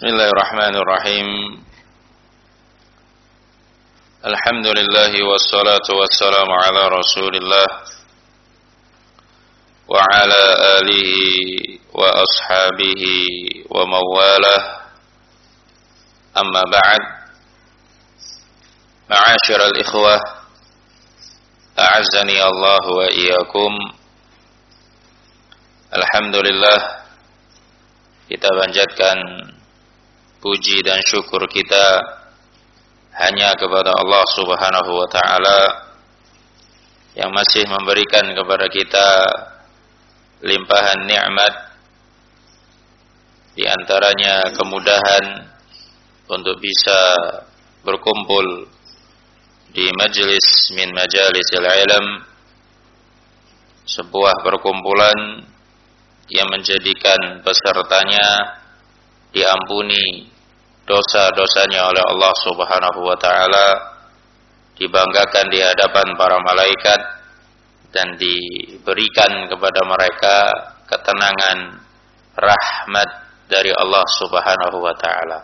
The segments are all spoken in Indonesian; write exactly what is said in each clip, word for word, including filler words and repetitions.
Bismillahirrahmanirrahim. Alhamdulillah wassalatu wassalamu ala Rasulillah wa ala alihi wa ashabihi wa mawalah. Amma ba'd. Ma'asyiral ikhwah, a'azzani Allah wa iyyakum. Alhamdulillah, kita panjatkan puji dan syukur kita hanya kepada Allah Subhanahu wa ta'ala yang masih memberikan kepada kita limpahan nikmat, di antaranya kemudahan untuk bisa berkumpul di majlis min majalisil ilm, sebuah perkumpulan yang menjadikan pesertanya diampuni dosa-dosanya oleh Allah Subhanahu wa ta'ala, dibanggakan di hadapan para malaikat, dan diberikan kepada mereka ketenangan rahmat dari Allah Subhanahu wa ta'ala.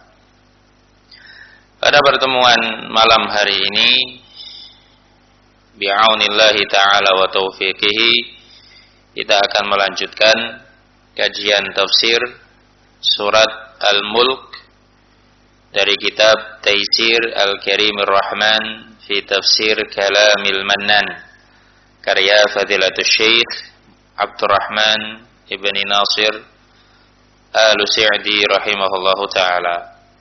Pada pertemuan malam hari ini, bi'aunillahi ta'ala wa taufiqihi, kita akan melanjutkan kajian tafsir surat Al-Mulk dari kitab Taisir Al-Karimir Rahman fi Tafsir Kalamil Mannan, karya Fadilatul Syekh Abdurrahman Ibn Nasir Al-Sa'di rahimahullahu ta'ala.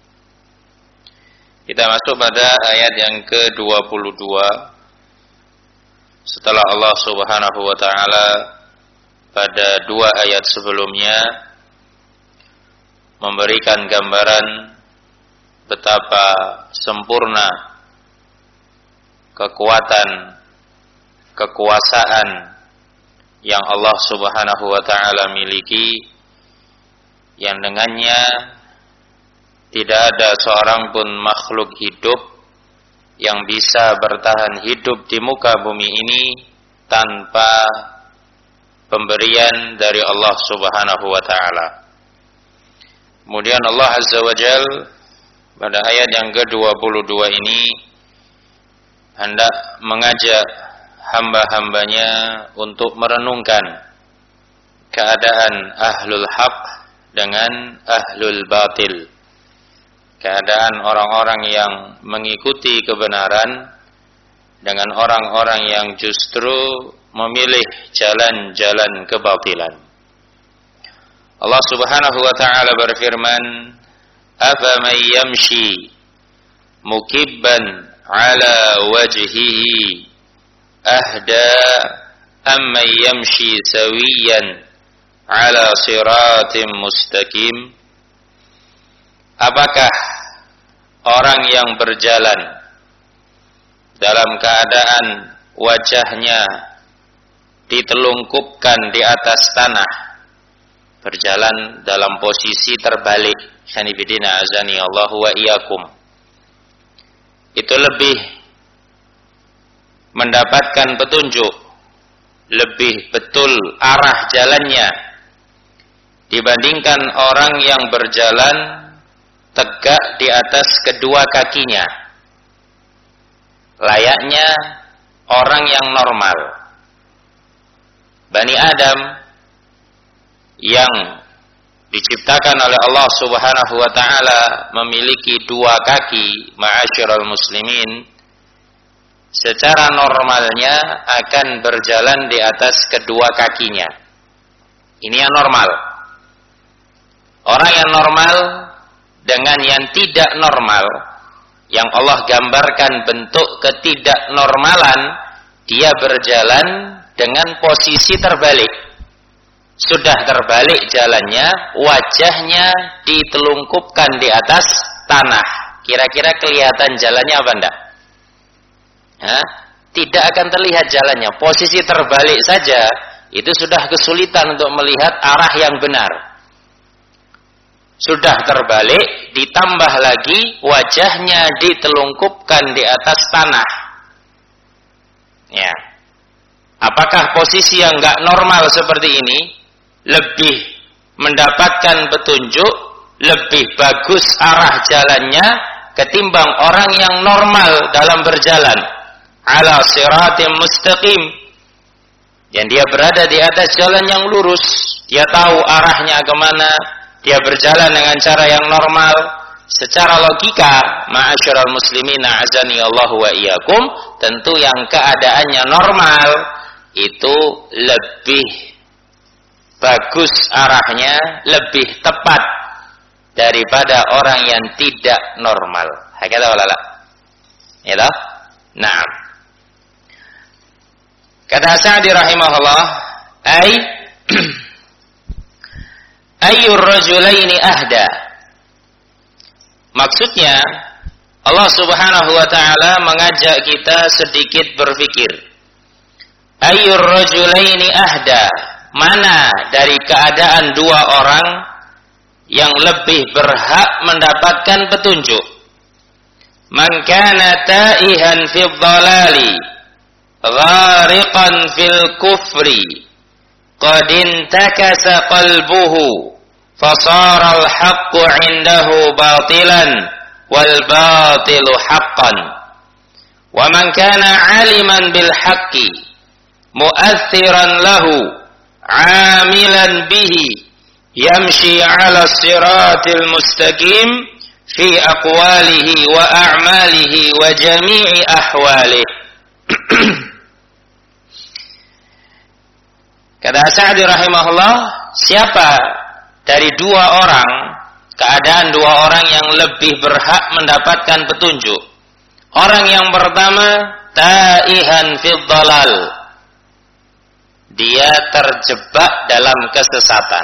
Kita masuk pada ayat yang ke dua puluh dua setelah Allah Subhanahu wa ta'ala pada dua ayat sebelumnya memberikan gambaran betapa sempurna kekuatan, kekuasaan yang Allah Subhanahu wa ta'ala miliki, yang dengannya tidak ada seorang pun makhluk hidup yang bisa bertahan hidup di muka bumi ini tanpa pemberian dari Allah Subhanahu wa ta'ala. Kemudian Allah Azza wa Jalla pada ayat yang ke dua puluh dua ini hendak mengajak hamba-hambanya untuk merenungkan keadaan ahlul haq dengan ahlul batil, keadaan orang-orang yang mengikuti kebenaran dengan orang-orang yang justru memilih jalan-jalan kebatilan. Allah Subhanahu wa ta'ala berfirman, afaman yamshi mukibban ala wajhihi ahda amman yamshi sawiyan ala siratim mustaqim. Apakah orang yang berjalan dalam keadaan wajahnya ditelungkupkan di atas tanah, berjalan dalam posisi terbalik, sanibidina azani Allah wa iyyakum, itu lebih mendapatkan petunjuk, lebih betul arah jalannya dibandingkan orang yang berjalan tegak di atas kedua kakinya, layaknya orang yang normal. Bani Adam yang diciptakan oleh Allah Subhanahu wa ta'ala memiliki dua kaki, ma'asyiral muslimin, secara normalnya akan berjalan di atas kedua kakinya. Ini yang normal. Orang yang normal dengan yang tidak normal, yang Allah gambarkan bentuk ketidaknormalan, dia berjalan dengan posisi terbalik. Sudah terbalik jalannya, wajahnya ditelungkupkan di atas tanah. Kira-kira kelihatan jalannya apa enggak? Hah? Tidak akan terlihat jalannya. Posisi terbalik saja itu sudah kesulitan untuk melihat arah yang benar. Sudah terbalik, ditambah lagi wajahnya ditelungkupkan di atas tanah. Ya. Apakah posisi yang enggak normal seperti ini lebih mendapatkan petunjuk lebih bagus arah jalannya ketimbang orang yang normal dalam berjalan. Ala siratim mustaqim. Dan dia berada di atas jalan yang lurus. Dia tahu arahnya kemana. Dia berjalan dengan cara yang normal. Secara logika, ma'asyiral muslimin a'azani Allah wa iyyakum, tentu yang keadaannya normal itu lebih bagus arahnya, lebih tepat daripada orang yang tidak normal. Hakata wala la? Ya toh? Naam. Kata Sa'di rahimahullah, ay ayyur rajulaini ahda. Maksudnya Allah Subhanahu wa taala mengajak kita sedikit berpikir. Ayyur rajulaini ahda, mana dari keadaan dua orang yang lebih berhak mendapatkan petunjuk? Man kana ta'ihan fid dhalali ghariqan fil kufri qad intakasa qalbuhu fasara al-haqqu 'indahu batilan wal batilu haqqan wa man kana 'aliman bil haqqi mu'athiran lahu 'amilan bihi yamshi 'ala siratil mustaqim fi aqwalihi wa a'malihi wa jami'i ahwalihi. Kata Sa'di rahimahullah, siapa dari dua orang, keadaan dua orang yang lebih berhak mendapatkan petunjuk? Orang yang pertama, ta'ihan fid dhalal. Dia terjebak dalam kesesatan.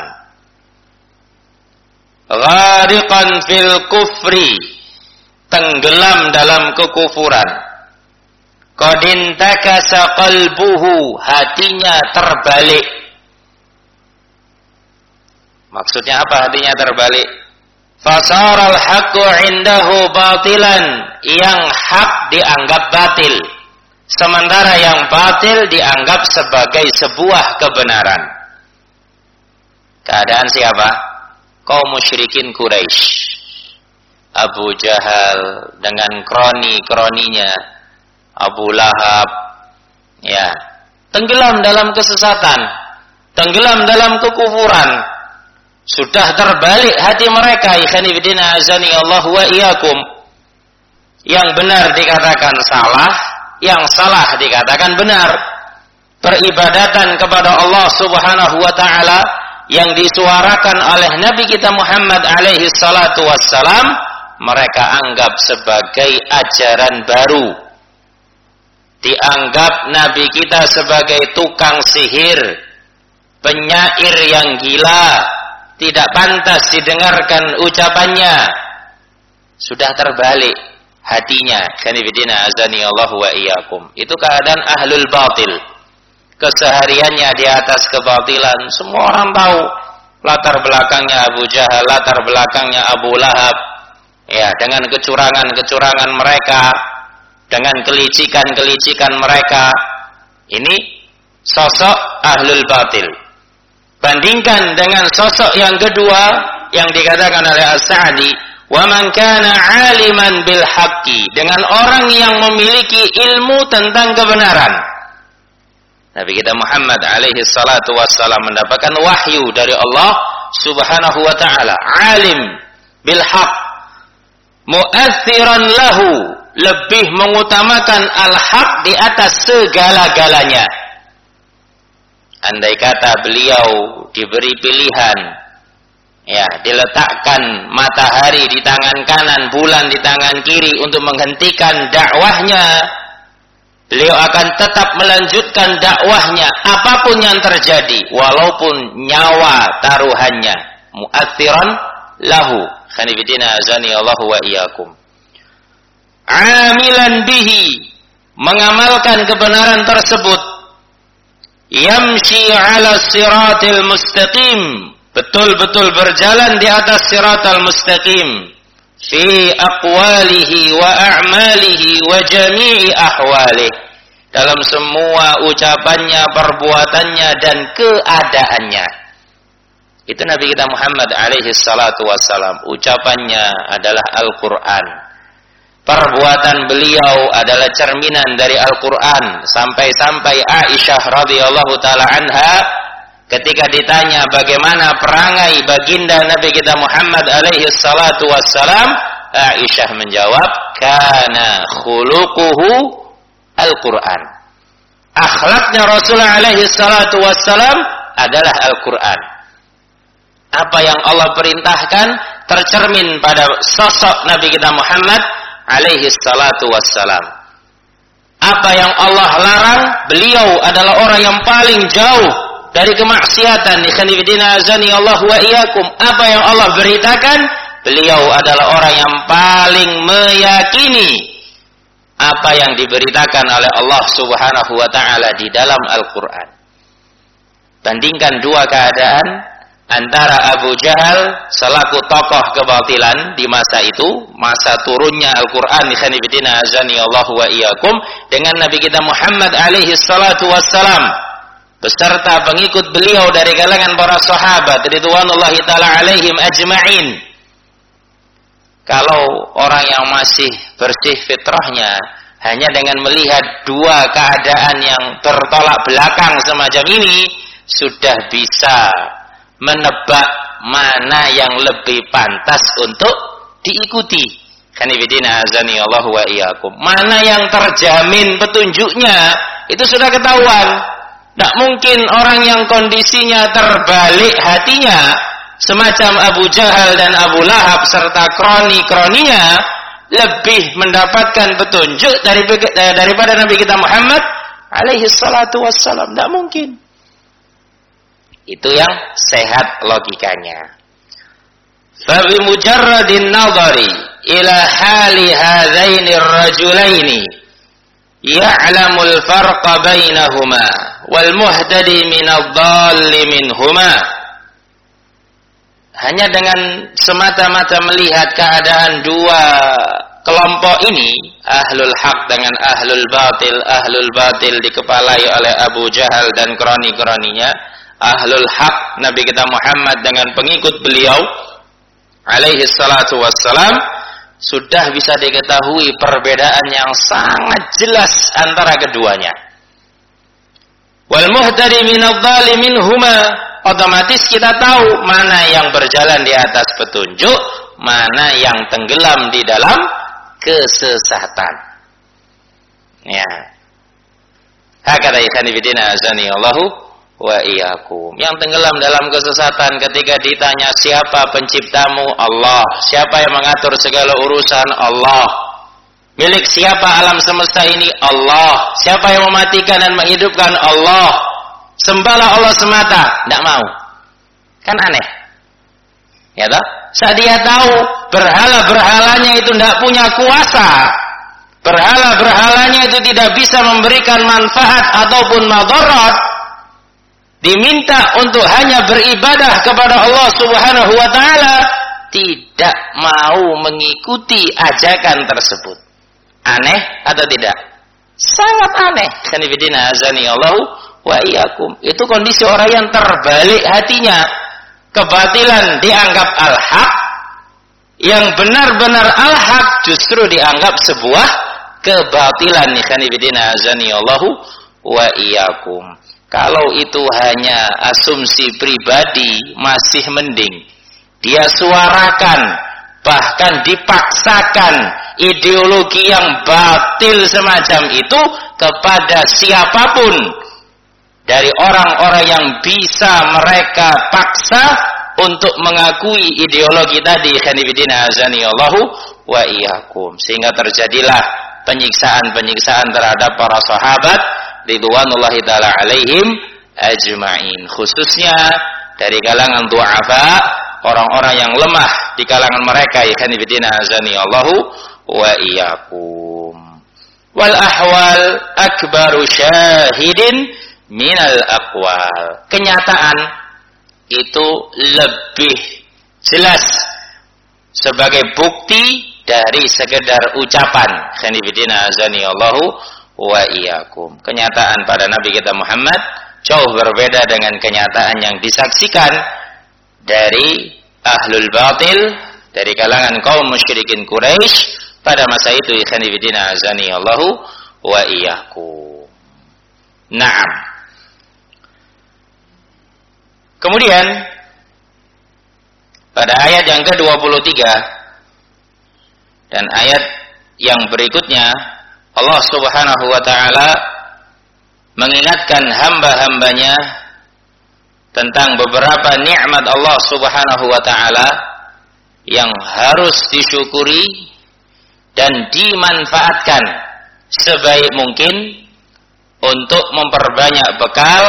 Ghariqan fil kufri, tenggelam dalam kekufuran. Qad intakasa qalbuhu, hatinya terbalik. Maksudnya apa hatinya terbalik? Fasaral haqqu 'indahu batilan, yang hak dianggap batil, sementara yang batil dianggap sebagai sebuah kebenaran. Keadaan siapa? Kaum musyrikin Quraisy. Abu Jahal dengan kroni-kroninya, Abu Lahab, ya, tenggelam dalam kesesatan, tenggelam dalam kekufuran. Sudah terbalik hati mereka. Ikhwani fillah azani Allah wa iyyakum. Yang benar dikatakan salah, yang salah dikatakan benar. Peribadatan kepada Allah Subhanahu wa taala yang disuarakan oleh Nabi kita Muhammad alaihi salatu wassalam, mereka anggap sebagai ajaran baru. Dianggap Nabi kita sebagai tukang sihir, penyair yang gila, tidak pantas didengarkan ucapannya. Sudah terbalik hatinya. Kanibidina azani Allah wa iyyakum. Itu keadaan ahlul batil. Kesehariannya di atas kebatilan. Semua orang tahu latar belakangnya Abu Jahal, latar belakangnya Abu Lahab. Ya, dengan kecurangan-kecurangan mereka, dengan kelicikan-kelicikan mereka. Ini sosok ahlul batil. Bandingkan dengan sosok yang kedua yang dikatakan oleh As-Sa'di, wa man kana 'aliman bil haqqi, dengan orang yang memiliki ilmu tentang kebenaran. Nabi kita Muhammad alaihi salatu wassalam mendapatkan wahyu dari Allah Subhanahu wa taala, alim bil haqq, mu'athiran lahu, lebih mengutamakan al-haq di atas segala-galanya. Andai kata beliau diberi pilihan, ya, diletakkan matahari di tangan kanan, bulan di tangan kiri untuk menghentikan dakwahnya, beliau akan tetap melanjutkan dakwahnya apapun yang terjadi, walaupun nyawa taruhannya. Mu'athiran lahu. Khanifidina azani Allah wa iyyakum. Amilan bihi, mengamalkan kebenaran tersebut. Yamshi ala siratil mustaqim, betul-betul berjalan di atas siratal mustaqim. Fi aqwalihi wa a'malihi wa jami'i ahwalihi, dalam semua ucapannya, perbuatannya dan keadaannya. Itu Nabi kita Muhammad alaihi salatu wassalam. Ucapannya adalah Al-Quran. Perbuatan beliau adalah cerminan dari Al-Quran. Sampai-sampai Aisyah radhiyallahu ta'ala anha ketika ditanya bagaimana perangai baginda Nabi kita Muhammad alaihi salatu wassalam, Aisyah menjawab, kana khuluquhu Al-Quran. Akhlaknya Rasulullah alaihi salatu wassalam adalah Al-Quran. Apa yang Allah perintahkan tercermin pada sosok Nabi kita Muhammad alaihi salatu wassalam. Apa yang Allah larang, beliau adalah orang yang paling jauh dari kemaksiatan. Ikhwanifidina azani Allah wa iyyakum. Apa yang Allah beritakan, beliau adalah orang yang paling meyakini apa yang diberitakan oleh Allah Subhanahu wa ta'ala di dalam Al-Quran. Bandingkan dua keadaan antara Abu Jahal selaku tokoh kebatilan di masa itu, masa turunnya Al-Quran, ikhwanifidina azani Allah wa iyyakum, dengan Nabi kita Muhammad alaihi salatu wassalam beserta pengikut beliau dari kalangan para sahabat ridwanullahi ta'ala alaihim ajma'in. Kalau orang yang masih bersih fitrahnya hanya dengan melihat dua keadaan yang bertolak belakang semacam ini sudah bisa menebak mana yang lebih pantas untuk diikuti. Kanibidina azani Allah wa iyyakum. Mana yang terjamin petunjuknya itu sudah ketahuan. Tidak mungkin orang yang kondisinya terbalik hatinya semacam Abu Jahal dan Abu Lahab serta kroni-kroninya lebih mendapatkan petunjuk daripada Nabi kita Muhammad alaihi salatu wassalam. Tidak mungkin. Itu yang sehat logikanya. Fa bi mujarradin nadhari ila hali hadzaini ar-rajulaini ya'lamul farqa bainahuma wal muhtadi minadh-dhalli minhuma. Hanya dengan semata-mata melihat keadaan dua kelompok ini, ahlul haq dengan ahlul batil, ahlul batil dikepalai oleh Abu Jahal dan kroni-kroninya, ahlul haq Nabi kita Muhammad dengan pengikut beliau alaihi salatu wassalam, sudah bisa diketahui perbedaan yang sangat jelas antara keduanya. Wal muhtadi minadh-dhalli minhuma, otomatis kita tahu mana yang berjalan di atas petunjuk, mana yang tenggelam di dalam kesesatan. Ya. Hakada ikhwanifidina azani Allahu wa iyyakum. Yang tenggelam dalam kesesatan ketika ditanya siapa penciptamu? Allah. Siapa yang mengatur segala urusan? Allah. Milik siapa alam semesta ini? Allah. Siapa yang mematikan dan menghidupkan? Allah. Sembahlah Allah semata. Tidak mau. Kan aneh. Ya toh? Saat dia tahu berhala-berhalanya itu tidak punya kuasa, berhala-berhalanya itu tidak bisa memberikan manfaat ataupun madarat, diminta untuk hanya beribadah kepada Allah Subhanahu wa ta'ala, tidak mau mengikuti ajakan tersebut. Aneh atau tidak? Sangat aneh. Kanifidina azani Allah wa iyyakum. Itu kondisi orang yang terbalik hatinya. Kebatilan dianggap al-haq, yang benar-benar al-haq justru dianggap sebuah kebatilan. Kanifidina azani Allah wa iyyakum. Kalau itu hanya asumsi pribadi masih mending. Dia suarakan, bahkan dipaksakan ideologi yang batil semacam itu kepada siapapun dari orang-orang yang bisa mereka paksa untuk mengakui ideologi tadi. Khanifidina azani Allahu wa iyyakum. Sehingga terjadilah penyiksaan-penyiksaan terhadap para sahabat ridwanullahi ta'ala alaihim ajma'in, khususnya dari kalangan du'afa, orang-orang yang lemah di kalangan mereka. Khanifidina azani Allahu wa iyyakum. Wal ahwal akbaru syahidin minal aqwal. Kenyataan itu lebih jelas sebagai bukti dari sekedar ucapan. Khanifidina azani Allahu wa iyyakum. Kenyataan pada Nabi kita Muhammad jauh berbeda dengan kenyataan yang disaksikan dari ahlul batil, dari kalangan kaum musyrikin Quraisy pada masa itu. Ikhwani fillah azani Allahu wa iyyakum. Naam. Kemudian pada ayat yang ke dua puluh tiga dan ayat yang berikutnya, Allah Subhanahu wa taala mengingatkan hamba-hambanya tentang beberapa nikmat Allah Subhanahu wa taala yang harus disyukuri dan dimanfaatkan sebaik mungkin untuk memperbanyak bekal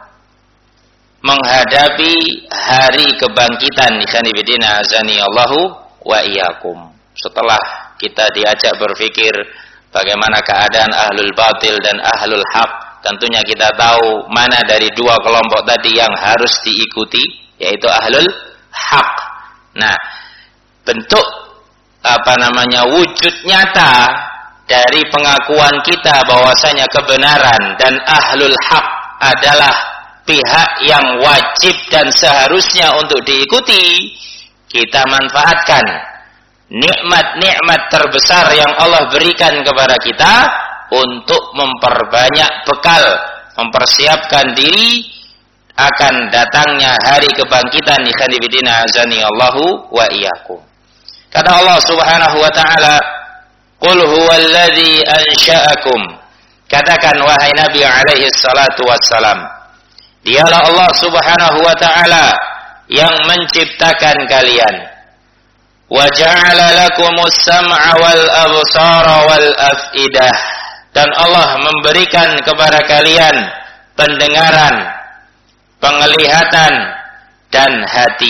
menghadapi hari kebangkitan. Ikhwani fillah azani Allahu wa iyyakum. Setelah kita diajak berpikir bagaimana keadaan ahlul batil dan ahlul haq, tentunya kita tahu mana dari dua kelompok tadi yang harus diikuti, yaitu ahlul haq. Nah, bentuk apa namanya wujud nyata dari pengakuan kita bahwasanya kebenaran dan ahlul haq adalah pihak yang wajib dan seharusnya untuk diikuti, kita manfaatkan nikmat-nikmat terbesar yang Allah berikan kepada kita untuk memperbanyak bekal, mempersiapkan diri akan datangnya hari kebangkitan. Ikhwani fillah azani Allahu wa iyyakum. Kata Allah Subhanahu wa taala, "Qul huwallazi ansha'akum." Katakan wahai Nabi alaihi salatu wassalam, dialah Allah Subhanahu wa taala yang menciptakan kalian. Wa ja'ala lakumus sam'a wal absara wal af'idah. Dan Allah memberikan kepada kalian pendengaran, penglihatan dan hati.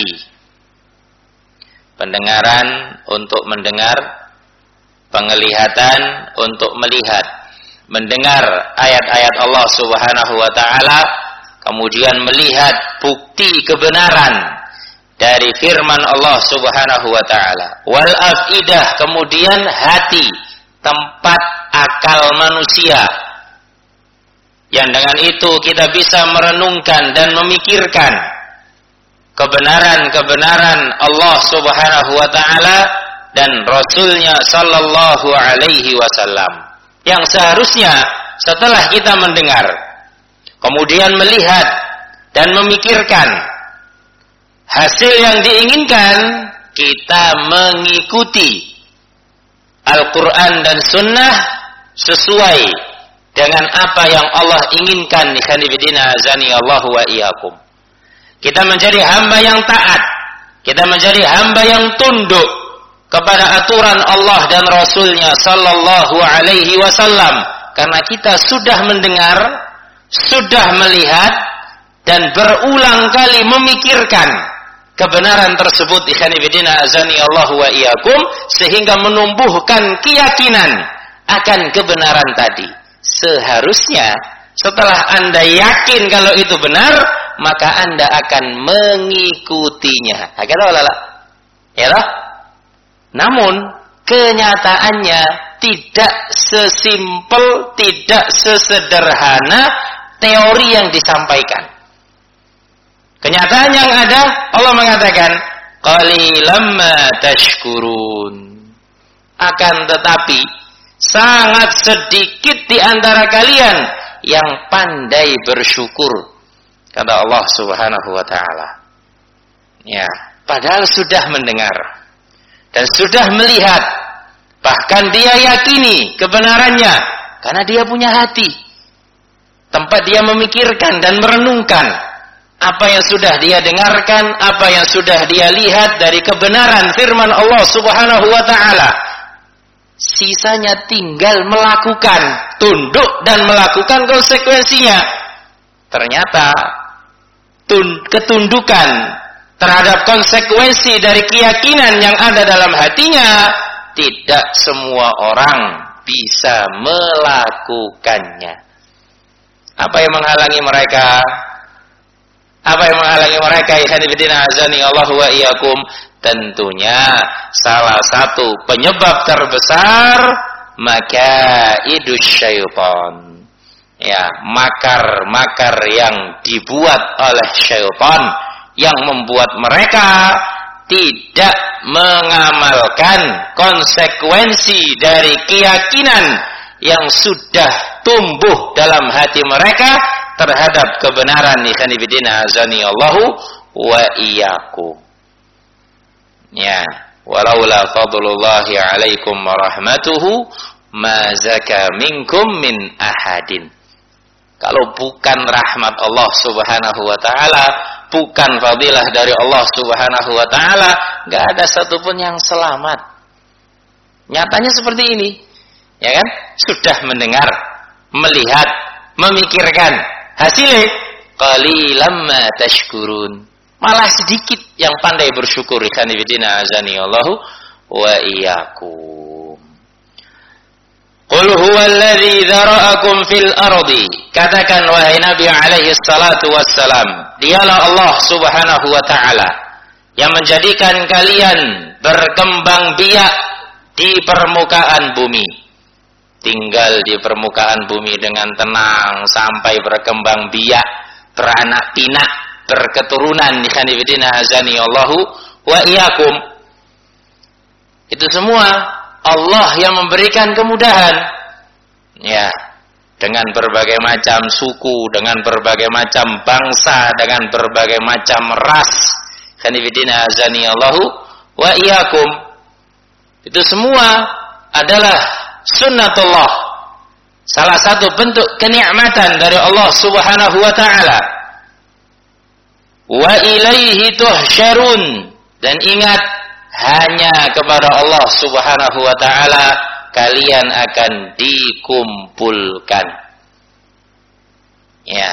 Pendengaran untuk mendengar, penglihatan untuk melihat, mendengar ayat-ayat Allah Subhanahu wa taala, kemudian melihat bukti kebenaran dari firman Allah Subhanahu wa taala. Wal afidah, kemudian hati, tempat akal manusia, yang dengan itu kita bisa merenungkan dan memikirkan kebenaran-kebenaran Allah Subhanahu wa taala dan Rasulnya sallallahu alaihi wasallam, yang seharusnya setelah kita mendengar kemudian melihat dan memikirkan hasil yang diinginkan, kita mengikuti Al-Quran dan Sunnah sesuai dengan apa yang Allah inginkan. Ikhwani fillah azani Allahu wa iyyakum. Kita menjadi hamba yang taat, kita menjadi hamba yang tunduk kepada aturan Allah dan Rasulnya sallallahu alaihi wasallam, karena kita sudah mendengar, sudah melihat dan berulang kali memikirkan kebenaran tersebut. Ikhwani fillah azani Allahu wa iyyakum, sehingga menumbuhkan keyakinan akan kebenaran tadi. Seharusnya setelah Anda yakin kalau itu benar, maka Anda akan mengikutinya. Agar Allah, ya lah. Namun kenyataannya tidak sesimpel, tidak sesederhana teori yang disampaikan. Kenyataan yang ada, Allah mengatakan, qalilam ma tashkurun. Akan tetapi sangat sedikit di antara kalian yang pandai bersyukur, kata Allah Subhanahu wa taala. Ya, padahal sudah mendengar dan sudah melihat, bahkan dia yakini kebenarannya karena dia punya hati, tempat dia memikirkan dan merenungkan apa yang sudah dia dengarkan, apa yang sudah dia lihat dari kebenaran firman Allah Subhanahu wa taala. Sisanya tinggal melakukan, tunduk dan melakukan konsekuensinya. Ternyata tun, ketundukan terhadap konsekuensi dari keyakinan yang ada dalam hatinya, tidak semua orang bisa melakukannya. Apa yang menghalangi mereka? Apa yang menghalangi mereka? Ikhwani fillah azani Allahu wa iyyakum. Tentunya salah satu penyebab terbesar makaidus syaitan. Ya, makar-makar yang dibuat oleh syaitan yang membuat mereka tidak mengamalkan konsekuensi dari keyakinan yang sudah tumbuh dalam hati mereka terhadap kebenaran. Ikhwanifidina azani Allahu wa iyyakum. Ya, walaula fadlullahi alaikum wa rahmatuhu ma zaka minkum min ahadin. Kalau bukan rahmat Allah Subhanahu wa taala, bukan fadilah dari Allah Subhanahu wa taala, enggak ada satupun yang selamat. Nyatanya seperti ini. Ya kan? Sudah mendengar, melihat, memikirkan, hasilnya qalilam ma tashkurun. Malah sedikit yang pandai bersyukur. Ikhwanifidina azani Allahu wa iyyakum. Qul huwallazi dzara'akum fil ardi. Katakan wahai Nabi alaihi salatu wassalam, dialah Allah Subhanahu wa taala yang menjadikan kalian berkembang biak di permukaan bumi. Tinggal di permukaan bumi dengan tenang sampai berkembang biak, beranak pinak, berketurunan. Ikhwanifidina azani Allahu wa iyyakum. Itu semua Allah yang memberikan kemudahan, ya, dengan berbagai macam suku, dengan berbagai macam bangsa, dengan berbagai macam ras. Khanifidina azani Allahu wa iyyakum. Itu semua adalah sunnatullah, salah satu bentuk kenikmatan dari Allah Subhanahu wa taala. Wa ilaihi tuhsyarun, dan ingat, hanya kepada Allah Subhanahu wa taala kalian akan dikumpulkan. Ya.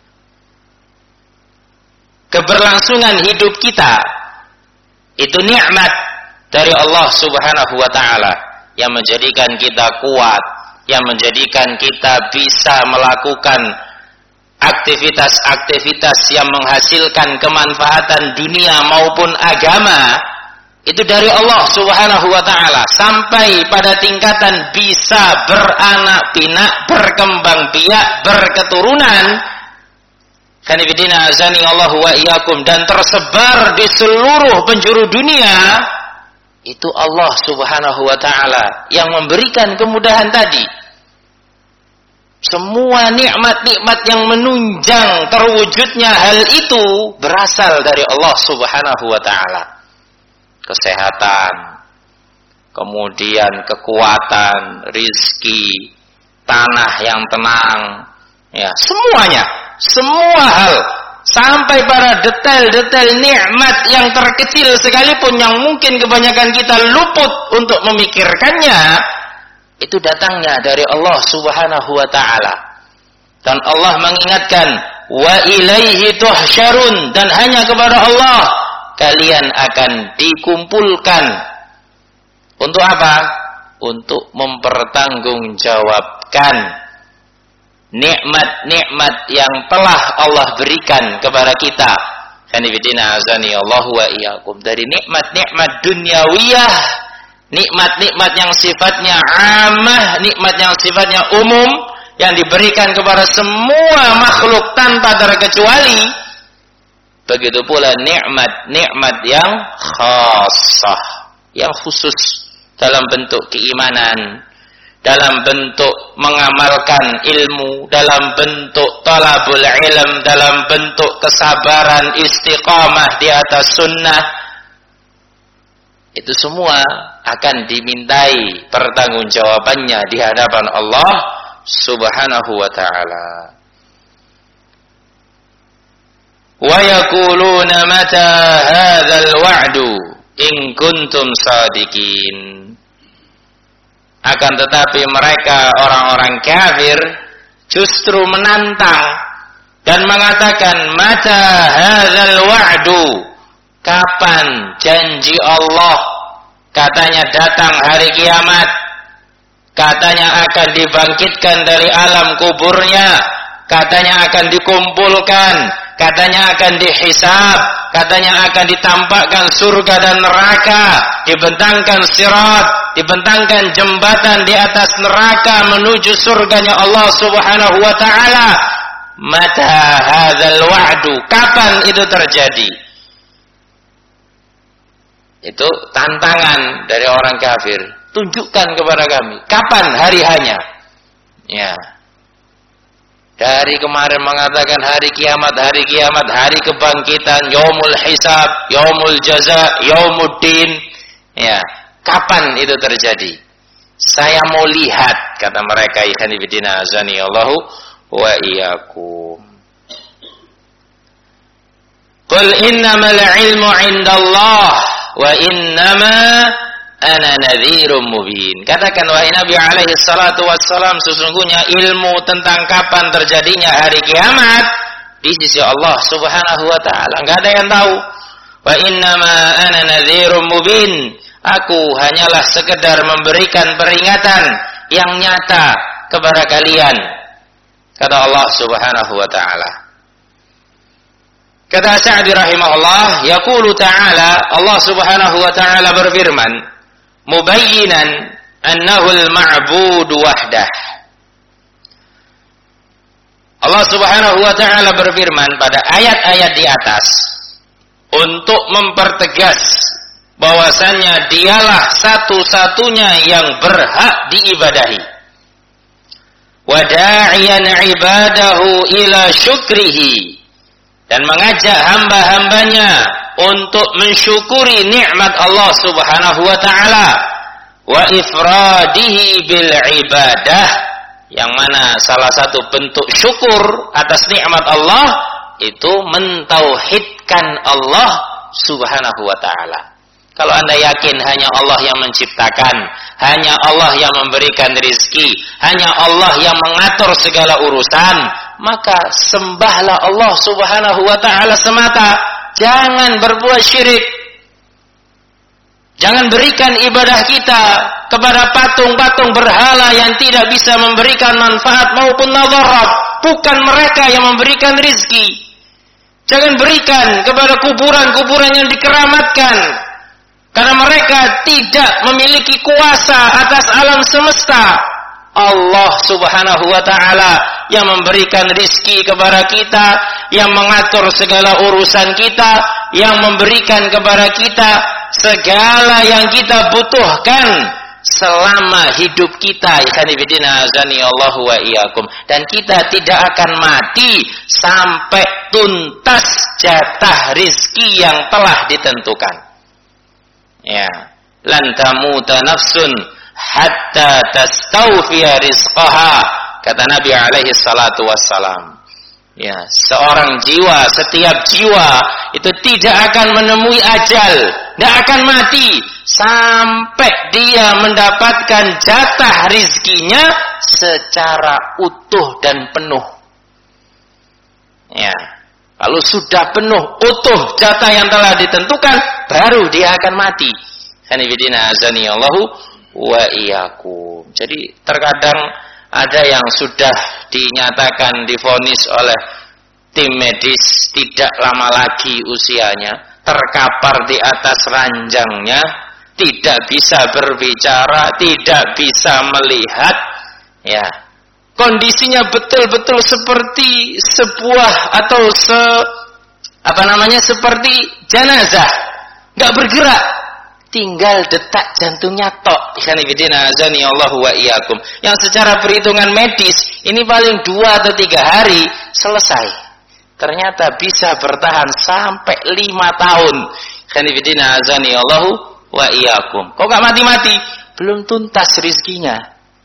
Keberlangsungan hidup kita itu nikmat dari Allah Subhanahu wa taala yang menjadikan kita kuat, yang menjadikan kita bisa melakukan aktivitas-aktivitas yang menghasilkan kemanfaatan dunia maupun agama. Itu dari Allah Subhanahu wa taala, sampai pada tingkatan bisa beranak pinak, berkembang biak, berketurunan. Khanifidina azani Allahu wa iyyakum, dan tersebar di seluruh penjuru dunia. Itu Allah Subhanahu wa taala yang memberikan kemudahan tadi. Semua nikmat-nikmat yang menunjang terwujudnya hal itu berasal dari Allah Subhanahu wa taala. Kesehatan, kemudian kekuatan, rizki, tanah yang tenang, ya, semuanya, semua hal, sampai pada detail-detail nikmat yang terkecil sekalipun yang mungkin kebanyakan kita luput untuk memikirkannya, itu datangnya dari Allah Subhanahu wa taala. Dan Allah mengingatkan, wa ilaihi tuhsyarun, dan hanya kepada Allah kalian akan dikumpulkan. Untuk apa? Untuk mempertanggungjawabkan nikmat-nikmat yang telah Allah berikan kepada kita. Khanifidina azani Allahu wa iyyakum. Dari nikmat-nikmat duniawiyah, nikmat-nikmat yang sifatnya ammah, nikmat yang sifatnya umum, yang diberikan kepada semua makhluk tanpa terkecuali. Begitu pula nikmat-nikmat yang khassah, yang khusus dalam bentuk keimanan, dalam bentuk mengamalkan ilmu, dalam bentuk talabul ilm, dalam bentuk kesabaran, istiqamah di atas sunnah. Itu semua akan dimintai pertanggungjawabannya di hadapan Allah Subhanahu wa ta'ala. Wa yaquluna mata hadzal wa'du in kuntum shadiqin. Akan tetapi mereka orang-orang kafir justru menantang dan mengatakan, mata hadzal wa'du, kapan janji Allah? Katanya datang hari kiamat, katanya akan dibangkitkan dari alam kuburnya, katanya akan dikumpulkan, katanya akan dihisab, katanya akan ditampakkan surga dan neraka, dibentangkan sirat, dibentangkan jembatan di atas neraka menuju surganya Allah Subhanahu wa taala. Mata hadzal wa'du, kapan itu terjadi? Itu tantangan dari orang kafir. Tunjukkan kepada kami kapan hari hanya. Ya. Dari kemarin mengatakan hari kiamat, hari kiamat, hari kebangkitan, yaumul hisab, yaumul jaza, yaumuddin. Ya, kapan itu terjadi? Saya mau lihat, kata mereka, ikhwan fillah azani Allahu wa iyyakum. Qul innamal ilmu 'indallah wa innama ana nadhirum mubin. Katakan wahai Nabi alaihi salatu wassalam, sesungguhnya ilmu tentang kapan terjadinya hari kiamat di sisi Allah Subhanahu wa taala, enggak ada yang tahu. Wa innama ana nadhirum mubin. Aku hanyalah sekedar memberikan peringatan yang nyata kepada kalian, kata Allah Subhanahu wa taala. Kata Sa'di rahimahullah, yaqulu ta'ala, Allah Subhanahu wa taala berfirman, mubayyinan annahu al-ma'bud wahdah. Allah Subhanahu wa taala berfirman pada ayat-ayat di atas untuk mempertegas bahwasannya dialah satu-satunya yang berhak diibadahi. Wa da'iyan ibadahu ila syukrihi, dan mengajak hamba-hambanya untuk mensyukuri nikmat Allah Subhanahu wa taala, wa ifradihi bil ibadah, yang mana salah satu bentuk syukur atas nikmat Allah itu mentauhidkan Allah Subhanahu wa taala. Kalau Anda yakin hanya Allah yang menciptakan, hanya Allah yang memberikan rizki, hanya Allah yang mengatur segala urusan, maka sembahlah Allah Subhanahu wa taala semata. Jangan berbuat syirik. Jangan berikan ibadah kita kepada patung-patung berhala yang tidak bisa memberikan manfaat maupun madarat. Bukan mereka yang memberikan rizki. Jangan berikan kepada kuburan-kuburan yang dikeramatkan, karena mereka tidak memiliki kuasa atas alam semesta. Allah Subhanahu wa taala yang memberikan rizki kepada kita, yang mengatur segala urusan kita, yang memberikan kepada kita segala yang kita butuhkan selama hidup kita. Allahu wa iyyakum. Dan kita tidak akan mati sampai tuntas jatah rizki yang telah ditentukan. Ya, lan tamuta nafsun hatta tastawfiya rizqaha, kata Nabi alaihi salatu wassalam. Ya, seorang jiwa, setiap jiwa itu tidak akan menemui ajal, tidak akan mati sampai dia mendapatkan jatah rizkinya secara utuh dan penuh. Ya, kalau sudah penuh, utuh jatah yang telah ditentukan, baru dia akan mati. Hanifidina azani Allahu wa iyyakum. Jadi terkadang ada yang sudah dinyatakan, divonis oleh tim medis tidak lama lagi usianya, terkapar di atas ranjangnya, tidak bisa berbicara, tidak bisa melihat, ya. Kondisinya betul-betul seperti sebuah atau se apa namanya seperti jenazah, nggak bergerak, tinggal detak jantungnya tok. Ikhwanifidina azani Allahu wa iyyakum. Yang secara perhitungan medis ini paling dua atau tiga hari selesai. Ternyata bisa bertahan sampai lima tahun. Ikhwanifidina azani Allahu wa iyyakum. Kok nggak mati-mati? Belum tuntas rizkinya.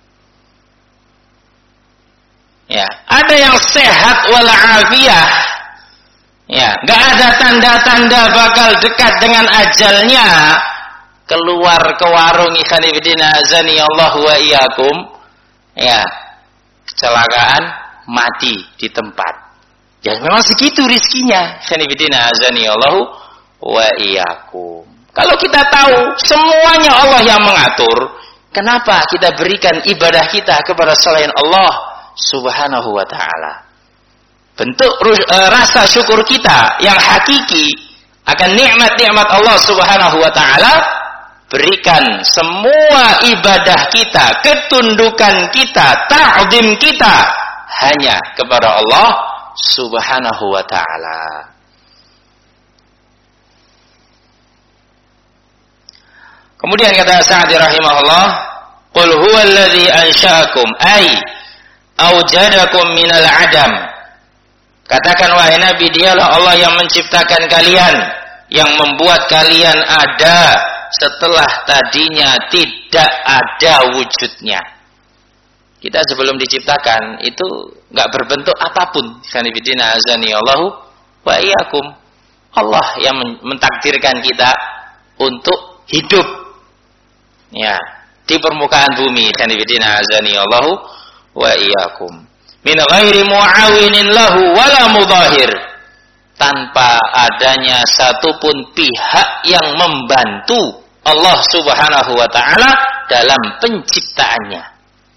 Ya, ada yang sehat walafiat, ya, nggak ada tanda-tanda bakal dekat dengan ajalnya, keluar ke warung ikhwanifidina azani Allahu wa iyyakum, ya, kecelakaan, mati di tempat. Ya memang segitu rizkinya, ikhwanifidina azani Allahu wa iyyakum. Kalau kita tahu semuanya Allah yang mengatur, kenapa kita berikan ibadah kita kepada selain Allah Subhanahu wa ta'ala? Bentuk uh, rasa syukur kita yang hakiki akan nikmat-nikmat Allah Subhanahu wa ta'ala, berikan semua ibadah kita, ketundukan kita, ta'zim kita hanya kepada Allah Subhanahu wa ta'ala. Kemudian kata Sa'di rahimahullah, "Qul huwallazi ansha'akum ay aujadakum minal adam." Katakan wahai Nabi, dialah Allah yang menciptakan kalian, yang membuat kalian ada setelah tadinya tidak ada wujudnya. Kita sebelum diciptakan itu enggak berbentuk apapun. Sanibidina azani Allahu wa iyyakum. Allah yang mentakdirkan kita untuk hidup ya di permukaan bumi. Sanibidina azani Allahu wa iyyakum. Min ghairi mu'awinin lahu wala mudahir. Tanpa adanya satupun pihak yang membantu Allah Subhanahu wa taala dalam penciptaannya.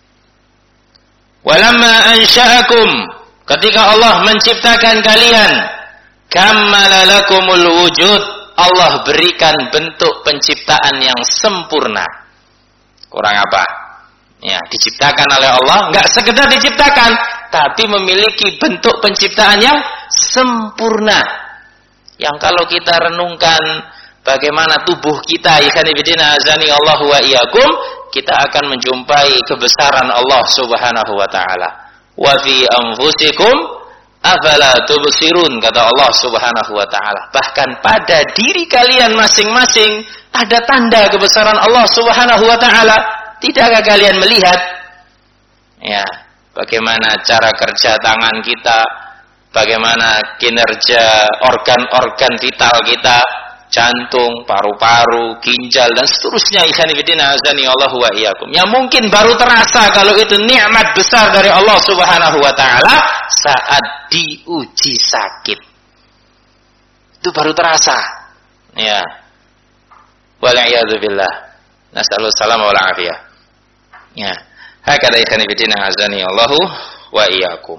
Walamma ansha'akum, ketika Allah menciptakan kalian, kammala lakumul wujud, Allah berikan bentuk penciptaan yang sempurna. Kurang apa? Ya, diciptakan oleh Allah, enggak sekedar diciptakan, tapi memiliki bentuk penciptaan yang sempurna. Yang kalau kita renungkan bagaimana tubuh kita, ikhwanifidina azani Allahu wa iyyakum, kita akan menjumpai kebesaran Allah Subhanahu wa taala. Wa fi anfusikum afala tubsirun, kata Allah Subhanahu wa taala. Bahkan pada diri kalian masing-masing ada tanda kebesaran Allah Subhanahu wa taala. Tidakkah kalian melihat ya, bagaimana cara kerja tangan kita, bagaimana kinerja organ-organ vital kita, jantung, paru-paru, ginjal dan seterusnya. Ikhwanifidina azani Allahu wa iyyakum. Yang mungkin baru terasa kalau itu nikmat besar dari Allah Subhanahu wa taala saat diuji sakit. Itu baru terasa. Ya. Wal a'yadzu billah. Nasallu salama wal afiyah. Ya. Hakada ikhwanifidina azani Allahu wa iyyakum.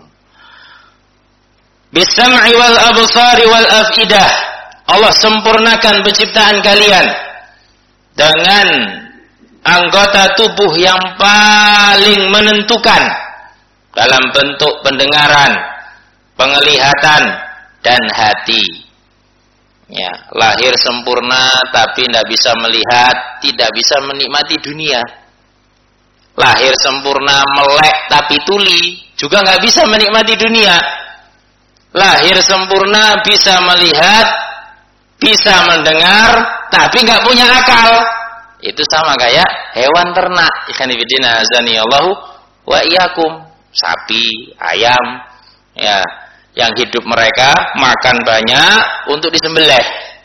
Bis-sam'i wal absari wal afidah. Allah sempurnakan penciptaan kalian dengan anggota tubuh yang paling menentukan dalam bentuk pendengaran, penglihatan, dan hati. Ya, lahir sempurna tapi tidak bisa melihat, tidak bisa menikmati dunia. Lahir sempurna melek tapi tuli, juga nggak bisa menikmati dunia. Lahir sempurna bisa melihat, bisa mendengar, tapi nggak punya akal. Itu sama kayak hewan ternak. Ikhwanifidina azani Allahu wa iyyakum. Sapi, ayam, ya, yang hidup mereka makan banyak untuk disembelih.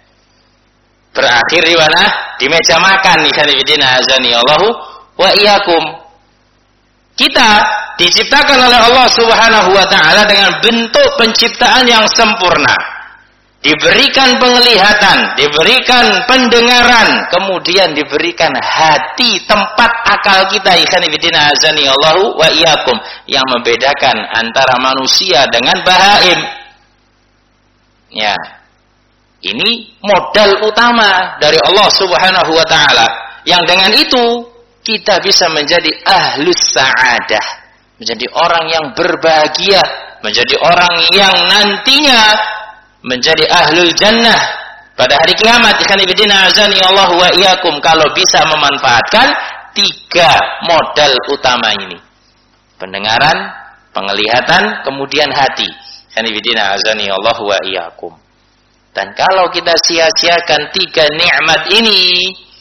Berakhir di mana? Di meja makan. Ikhwanifidina azani Allahu wa iyyakum. Kita diciptakan oleh Allah Subhanahu wa taala dengan bentuk penciptaan yang sempurna. Diberikan penglihatan, diberikan pendengaran, kemudian diberikan hati, tempat akal kita, ikhwanifidina azani Allahu wa iyyakum, yang membedakan antara manusia dengan bahaim. Ya. Ini modal utama dari Allah Subhanahu wa taala, yang dengan itu kita bisa menjadi ahlus sa'adah, menjadi orang yang berbahagia, menjadi orang yang nantinya menjadi ahlul jannah pada hari kiamat. Ikhwanifidina azani Allahu wa iyyakum, kalau bisa memanfaatkan tiga modal utama ini: pendengaran, penglihatan, kemudian hati. Ikhwanifidina azani Allahu wa iyyakum. Dan kalau kita sia-siakan tiga nikmat ini,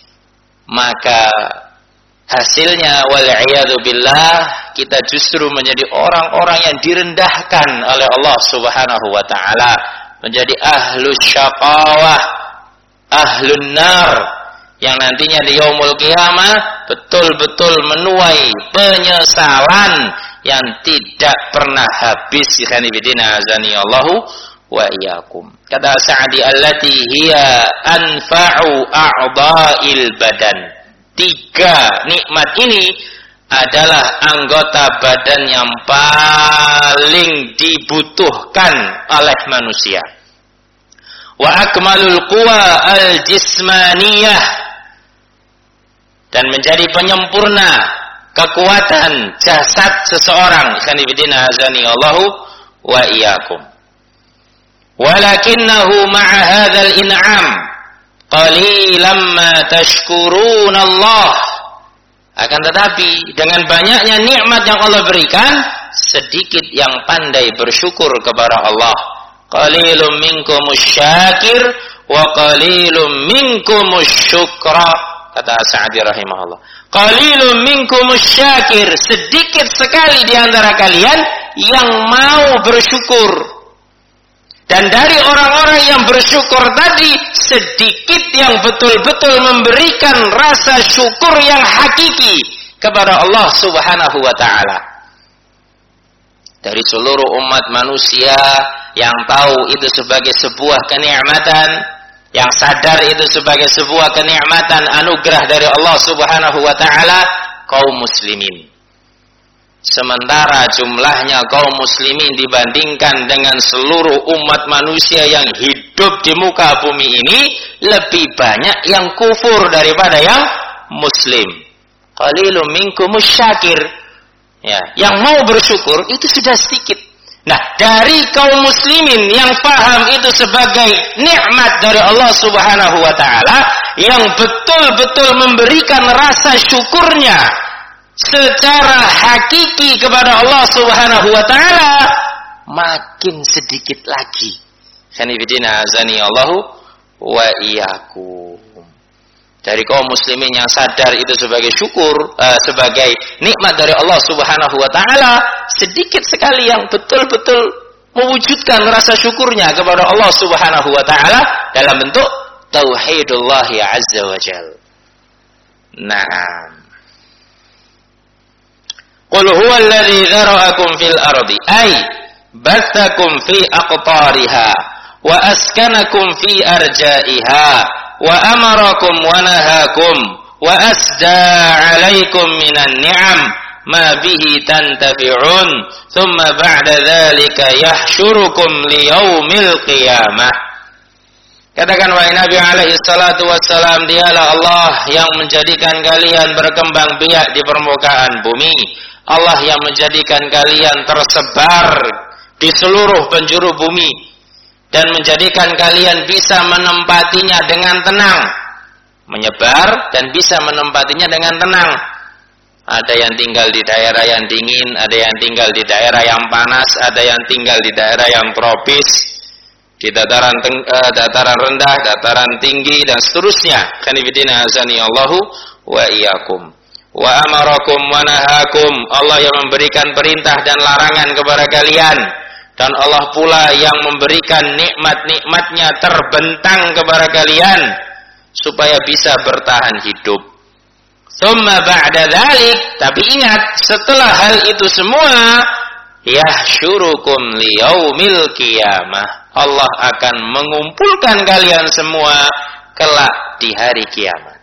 maka hasilnya wal'iyadu billah, kita justru menjadi orang-orang yang direndahkan oleh Allah Subhanahu wa taala, menjadi ahlus syaqawah, ahlun nar, yang nantinya di yaumul qiyamah betul-betul menuai penyesalan yang tidak pernah habis. Ikhwanifidina azani Allahu wa iyyakum. Kata Sa'di, allati hiya anfa'u a'dha'il badan. Tiga nikmat ini adalah anggota badan yang paling dibutuhkan oleh manusia. Wa akmalul quwa al-jismaniyah, dan menjadi penyempurna kekuatan jasad seseorang. Ikhwanifidina azani Allahu wa iyyakum. Walakinnahu ma'a hadzal in'am qalilan ma tashkurunallah. Akan tetapi dengan banyaknya nikmat yang Allah berikan, sedikit yang pandai bersyukur kepada Allah. Qalilum minkumus syakir wa qalilum minkumus syukra, kata Sa'di rahimahullah. Qalilum minkumus syakir, sedikit sekali di antara kalian yang mau bersyukur. Dan dari orang-orang yang bersyukur tadi, sedikit yang betul-betul memberikan rasa syukur yang hakiki kepada Allah Subhanahu wa ta'ala. Dari seluruh umat manusia yang tahu itu sebagai sebuah kenikmatan, yang sadar itu sebagai sebuah kenikmatan anugerah dari Allah Subhanahu wa ta'ala, kaum muslimin. Sementara jumlahnya kaum muslimin dibandingkan dengan seluruh umat manusia yang hidup di muka bumi ini, lebih banyak yang kufur daripada yang muslim. Qalilum minkumus syakir. Ya, yang mau bersyukur itu sudah sedikit. Nah, dari kaum muslimin yang paham itu sebagai nikmat dari Allah Subhanahu wa ta'ala, yang betul-betul memberikan rasa syukurnya secara hakiki kepada Allah Subhanahu wa ta'ala, makin sedikit lagi. Khanifidina azani Allahu wa iyyakum. Dari kaum muslimin yang sadar itu sebagai syukur, uh, sebagai nikmat dari Allah Subhanahu wa ta'ala, sedikit sekali yang betul-betul mewujudkan rasa syukurnya kepada Allah Subhanahu wa ta'ala dalam bentuk tauhidullah azza wa jal. Naam. Qul huwa alladhi dhara'akum fil ardi ay bathakum fi aqtariha wa askanakum fi arja'iha wa amarakum wa nahakum wa asda 'alaikum minan ni'am ma bihi tantafi'un thumma ba'da dhalika yahsyurukum liyaumil qiyamah. Katakan wahai Nabi alaihi salatu wassalam, dialah Allah yang menjadikan kalian berkembang biak di permukaan bumi. Allah yang menjadikan kalian tersebar di seluruh penjuru bumi dan menjadikan kalian bisa menempatinya dengan tenang, menyebar dan bisa menempatinya dengan tenang. Ada yang tinggal di daerah yang dingin, ada yang tinggal di daerah yang panas, ada yang tinggal di daerah yang tropis, di dataran teng- uh, dataran rendah, dataran tinggi dan seterusnya. Khanifidina azani Allahu wa iyyakum. Wa amarakum wa nahakum, Allah yang memberikan perintah dan larangan kepada kalian, dan Allah pula yang memberikan nikmat-nikmatnya terbentang kepada kalian supaya bisa bertahan hidup. Tsumma ba'da dzalik, tapi ingat, setelah hal itu semua, yahsyurukum liyaumil qiyamah, Allah akan mengumpulkan kalian semua kelak di hari kiamat.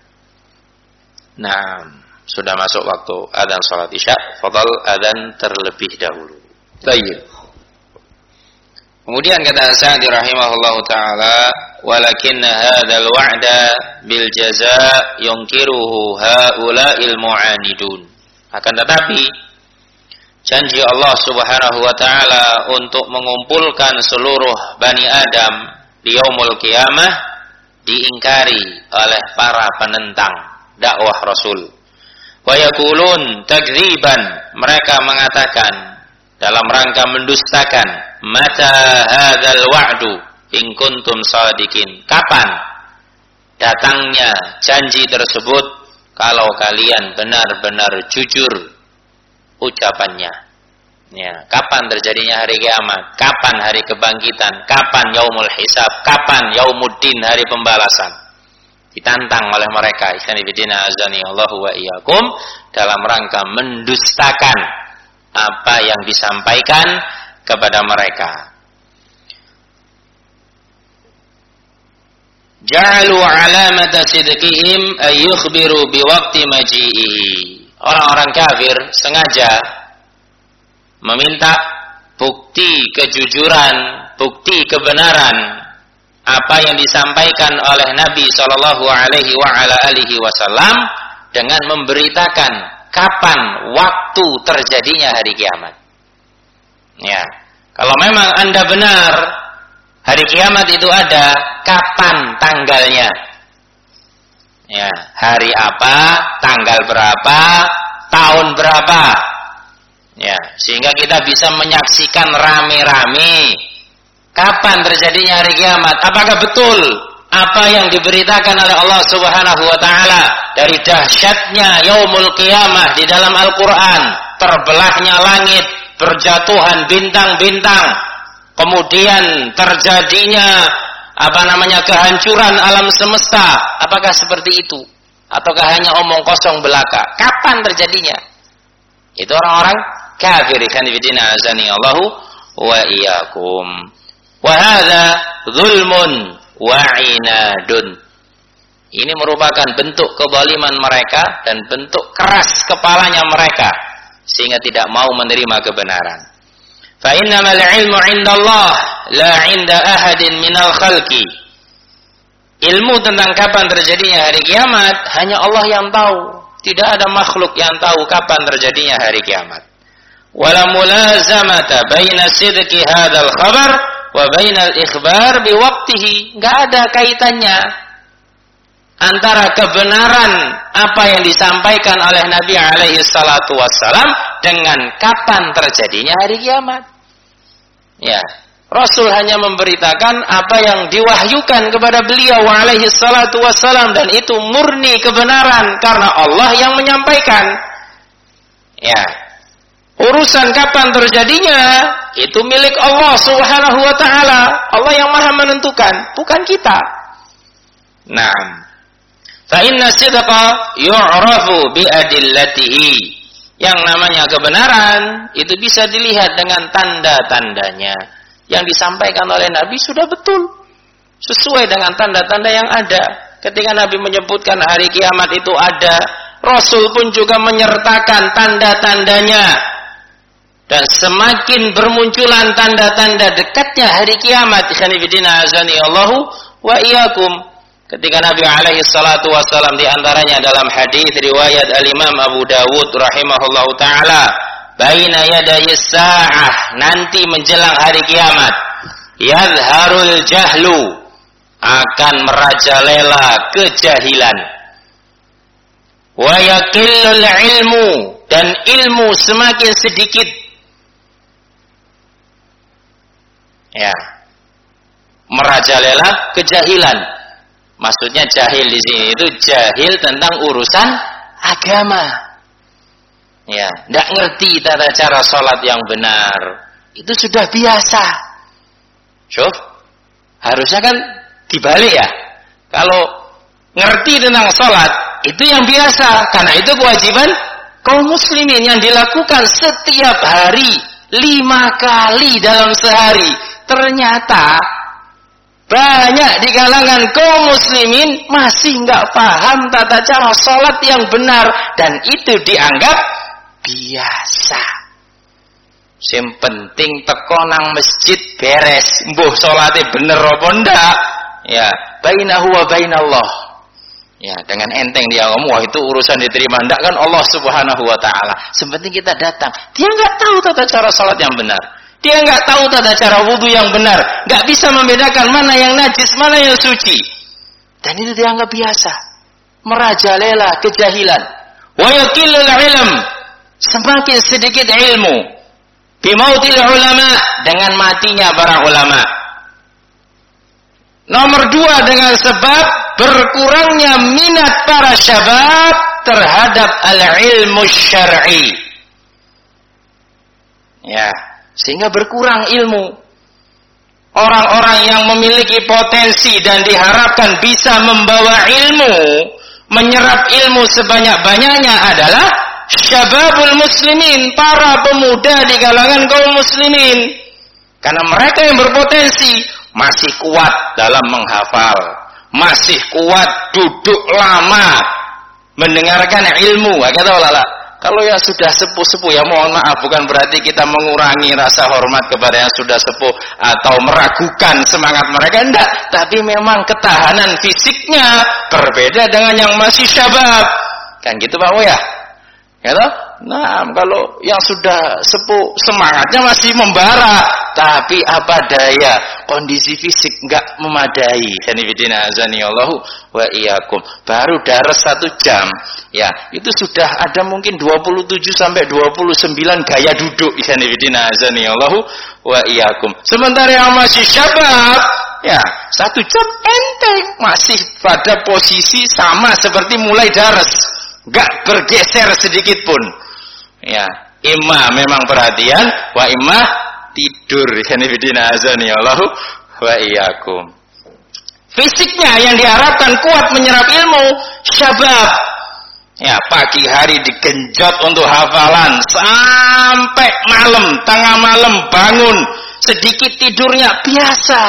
Nah, sudah masuk waktu adzan salat Isya, fadhal adzan terlebih dahulu. Baik. Kemudian kata Sa'di rahimahullahu taala, walakinna hadzal wa'da bil jazaa yunkiruhu haula'il mu'anidun. Akan tetapi janji Allah Subhanahu wa taala untuk mengumpulkan seluruh Bani Adam di yaumul qiyamah diingkari oleh para penentang dakwah Rasul. Wa yaqulun takdziban, mereka mengatakan dalam rangka mendustakan, mata hadzal wa'du in kuntum shadiqin, kapan datangnya janji tersebut kalau kalian benar-benar jujur ucapannya. Ya, kapan terjadinya hari kiamat? Kapan hari kebangkitan? Kapan yaumul hisab? Kapan yaumuddin, hari pembalasan? Ditantang oleh mereka, ikhwanifidina azani Allahu wa iyyakum, dalam rangka mendustakan apa yang disampaikan kepada mereka. Ja'alu alamata sidqihim ay yukhbiru biwaqti maji'ihi. Orang-orang kafir sengaja meminta bukti kejujuran, bukti kebenaran apa yang disampaikan oleh Nabi sallallahu alaihi wa ala alihi wasallam dengan memberitakan kapan waktu terjadinya hari kiamat. Ya, kalau memang Anda benar hari kiamat itu ada, kapan tanggalnya? Ya, hari apa, tanggal berapa, tahun berapa. Ya, sehingga kita bisa menyaksikan rame-rame kapan terjadinya hari kiamat. Apakah betul apa yang diberitakan oleh Allah Subhanahu wa taala dari dahsyatnya yaumul qiyamah di dalam Al-Qur'an, terbelahnya langit, berjatuhan bintang-bintang, kemudian terjadinya apa namanya kehancuran alam semesta. Apakah seperti itu ataukah hanya omong kosong belaka? Kapan terjadinya? Itu orang-orang kafir. Kan bidina azani Allahu wa iyyakum. Wa hadza zulmun wa inadun. Ini merupakan bentuk kezaliman mereka dan bentuk keras kepalanya mereka sehingga tidak mau menerima kebenaran. Fa innamal ilmu 'indallah la 'inda ahadin minal khalqi. Ilmu tentang kapan terjadinya hari kiamat hanya Allah yang tahu. Tidak ada makhluk yang tahu kapan terjadinya hari kiamat. Wala mulazamata baina sidqi hadzal khabar wa bainal ikhbar biwaqtihi. Enggak ada kaitannya antara kebenaran apa yang disampaikan oleh Nabi alaihi salatu wassalam dengan kapan terjadinya hari kiamat. Ya, Rasul hanya memberitakan apa yang diwahyukan kepada beliau alaihi salatu wassalam dan itu murni kebenaran karena Allah yang menyampaikan. Ya. Urusan kapan terjadinya itu milik Allah Subhanahu wa taala. Allah yang Maha menentukan, bukan kita. Naam. Fa inna sidqa yu'rafu bi adillatihi. Yang namanya kebenaran itu bisa dilihat dengan tanda-tandanya. Yang disampaikan oleh Nabi sudah betul sesuai dengan tanda-tanda yang ada. Ketika Nabi menyebutkan hari kiamat itu ada, Rasul pun juga menyertakan tanda-tandanya. Dan semakin bermunculan tanda-tanda dekatnya hari kiamat, ikhwanifidina azani Allahu wa iyyakum. Ketika Nabi alaihi salatu wassalam di antaranya dalam hadis riwayat Al-Imam Abu Dawud rahimahullahu taala, baina yaday sa'ah, nanti menjelang hari kiamat, yadharul jahlu, akan merajalela kejahilan, wa yaqillul ilmu, dan ilmu semakin sedikit. Ya, merajalela kejahilan. Maksudnya jahil di sini itu jahil tentang urusan agama. Ya, tidak ngerti tata cara sholat yang benar. Itu sudah biasa. Syuf, harusnya kan dibalik ya. Kalau ngerti tentang sholat itu yang biasa, karena itu kewajiban kaum muslimin yang dilakukan setiap hari lima kali dalam sehari. Ternyata banyak di kalangan kaum muslimin masih nggak paham tata cara sholat yang benar dan itu dianggap biasa. Yang penting teko nang masjid beres, mbuh sholatnya bener apa ndak? Ya, bainahu wa bainallah. Ya, dengan enteng dia ngomong, wah itu urusan diterima ndak kan Allah Subhanahu wa taala. Sepenting kita datang. Dia nggak tahu tata cara sholat yang benar. Dia nggak tahu tata cara wudhu yang benar, nggak bisa membedakan mana yang najis, mana yang suci, dan itu dianggap biasa. Merajalela kejahilan. Wa yaqillul ilm, semakin sedikit ilmu. Bimautil ulama, dengan matinya para ulama. Nomor dua, dengan sebab berkurangnya minat para syabab terhadap al-ilmu syar'i. Ya. Sehingga berkurang ilmu. Orang-orang yang memiliki potensi dan diharapkan bisa membawa ilmu, menyerap ilmu sebanyak-banyaknya adalah syababul muslimin, para pemuda di kalangan kaum muslimin. Karena mereka yang berpotensi masih kuat dalam menghafal, masih kuat duduk lama mendengarkan ilmu. Kata ulama, kalau ya sudah sepuh-sepuh, ya mohon maaf, bukan berarti kita mengurangi rasa hormat kepada yang sudah sepuh atau meragukan semangat mereka, enggak. Tapi memang ketahanan fisiknya berbeda dengan yang masih syabab. Kan gitu Pak Woya? Gitu? Nah, kalau yang sudah sepuh semangatnya masih membara, tapi apa daya, kondisi fisik enggak memadai. Sanibidina azani Allahu wa iyyakum. Baru daras satu jam, ya itu sudah ada mungkin dua puluh tujuh sampai dua puluh sembilan gaya duduk. Sanibidina azani Allahu wa iyyakum. Sementara yang masih syabab, ya satu jam enteng, masih pada posisi sama seperti mulai daras, enggak bergeser sedikit pun. Ya, imma memang perhatian, wa imma tidur. Sanibidina azani Allahu wa iyyakum. Fisiknya yang diharapkan kuat menyerap ilmu, syabab. Ya, pagi hari digenjot untuk hafalan sampai malam, tengah malam bangun, sedikit tidurnya biasa.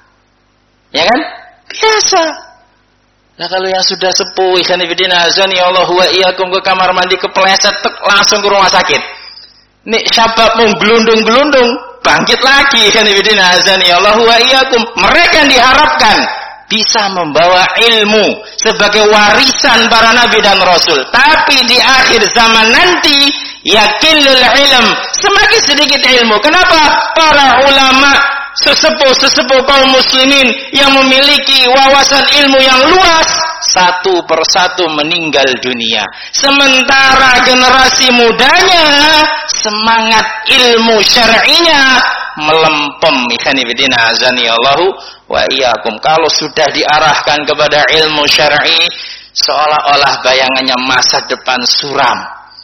Ya kan? Biasa. Nah kalau yang sudah sepuh, sanibidina azani Allahu wa iyyakum, ke kamar mandi kepleset tek, langsung ke rumah sakit. Nih syabab mau gelundung-gelundung, bangkit lagi. Sanibidina azani Allahu wa iyyakum. Mereka yang diharapkan bisa membawa ilmu sebagai warisan para nabi dan rasul. Tapi di akhir zaman nanti yakillul ilm, semakin sedikit ilmu. Kenapa? Para ulama sesepuh-sesepuh kaum muslimin yang memiliki wawasan ilmu yang luas satu persatu meninggal dunia. Sementara generasi mudanya semangat ilmu syar'inya melempem. Ikhwanifidina azani Allahu wa iyyakum. Kalau sudah diarahkan kepada ilmu syar'i, seolah-olah bayangannya masa depan suram.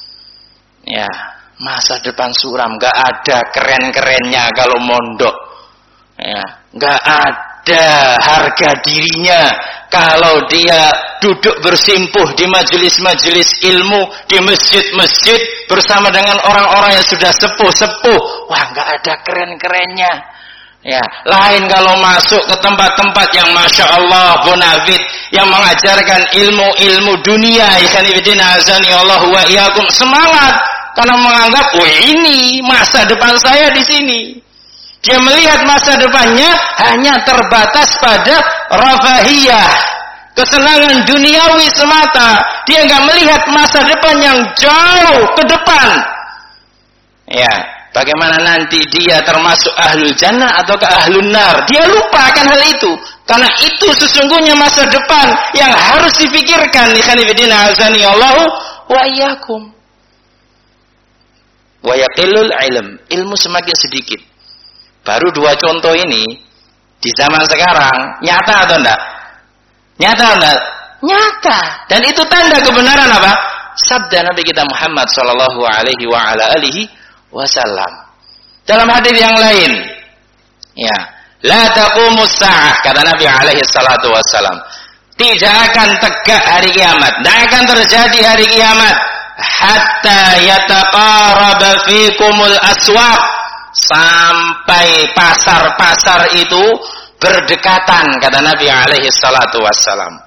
Ya, masa depan suram, gak ada keren-kerennya kalau mondok. Ya, nggak ada harga dirinya kalau dia duduk bersimpuh di majelis-majelis ilmu, di masjid-masjid bersama dengan orang-orang yang sudah sepuh-sepuh. Wah, nggak ada keren-kerennya. Ya, lain kalau masuk ke tempat-tempat yang masya Allah bonafit, yang mengajarkan ilmu-ilmu dunia. Ikhwanifidina azani Allahu wa iyyakum, semangat karena menganggap, wah ini masa depan saya di sini. Dia melihat masa depannya hanya terbatas pada rafahiyah, kesenangan duniawi semata. Dia enggak melihat masa depan yang jauh ke depan. Ya, bagaimana nanti dia termasuk ahlul jannah atau ke ahlun nar? Dia lupa akan hal itu. Karena itu sesungguhnya masa depan yang harus dipikirkan. Ikhwanifidina azani Allahu wa iyyakum. Wa yaqillul ilm, ilmu semakin sedikit. Baru dua contoh ini di zaman sekarang nyata atau enggak? Nyata atau enggak? Nyata. Dan itu tanda kebenaran apa? Sabda Nabi kita Muhammad sallallahu alaihi wa ala alihi wasallam. Dalam hadis yang lain, ya, la taqumus saah, kata Nabi alaihi salatu wasallam, tidak akan tegak hari kiamat, tidak akan terjadi hari kiamat hatta yataqaraba fikumul aswaq, sampai pasar-pasar itu berdekatan, kata Nabi alaihi salatu wassalam.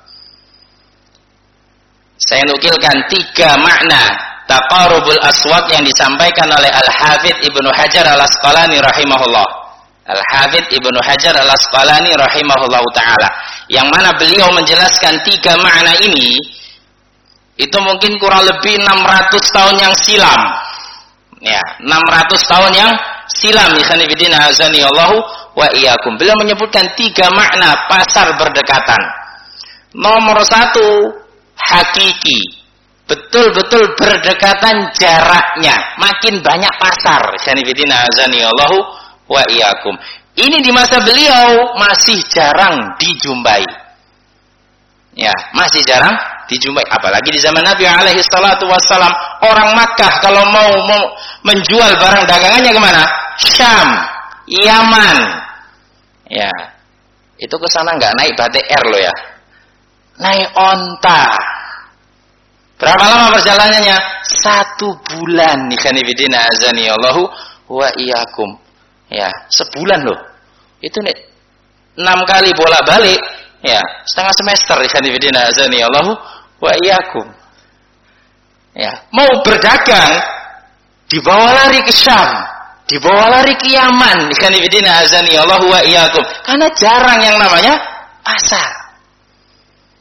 Saya nukilkan tiga makna taqarubul aswaq yang disampaikan oleh Al-Hafidz Ibnu Hajar Al-Asqalani rahimahullah. Al-Hafidz Ibnu Hajar Al-Asqalani rahimahullah ta'ala, yang mana beliau menjelaskan tiga makna ini itu mungkin kurang lebih enam ratus tahun yang silam. Ya, enam ratus tahun yang silam. Ikhwanifidina azani Allahu wa iyyakum. Beliau menyebutkan tiga makna pasar berdekatan. Nomor satu, hakiki, betul-betul berdekatan jaraknya, makin banyak pasar. Ikhwanifidina azani Allahu wa iyyakum. Ini di masa beliau masih jarang dijumpai. Ya, masih jarang dijumpai, apalagi di zaman Nabi alaihi salatu wassalam. Orang Makkah kalau mau, mau menjual barang dagangannya kemana? Syam, Yaman. Ya, itu ke sana nggak naik B T R loh ya, naik onta. Berapa lama perjalanannya? Satu bulan. Ikhwanifidina azani Allahu wa iyyakum. Ya, sebulan loh. Itu nih enam kali bolak-balik. Ya, setengah semester. Ikhwanifidina azani Allahu wa iyyakum. Ya, mau berdagang dibawa lari ke Syam, dibawa lari ke Yaman. Ikhwanifidina azani Allahu wa iyyakum. Karena jarang yang namanya pasar.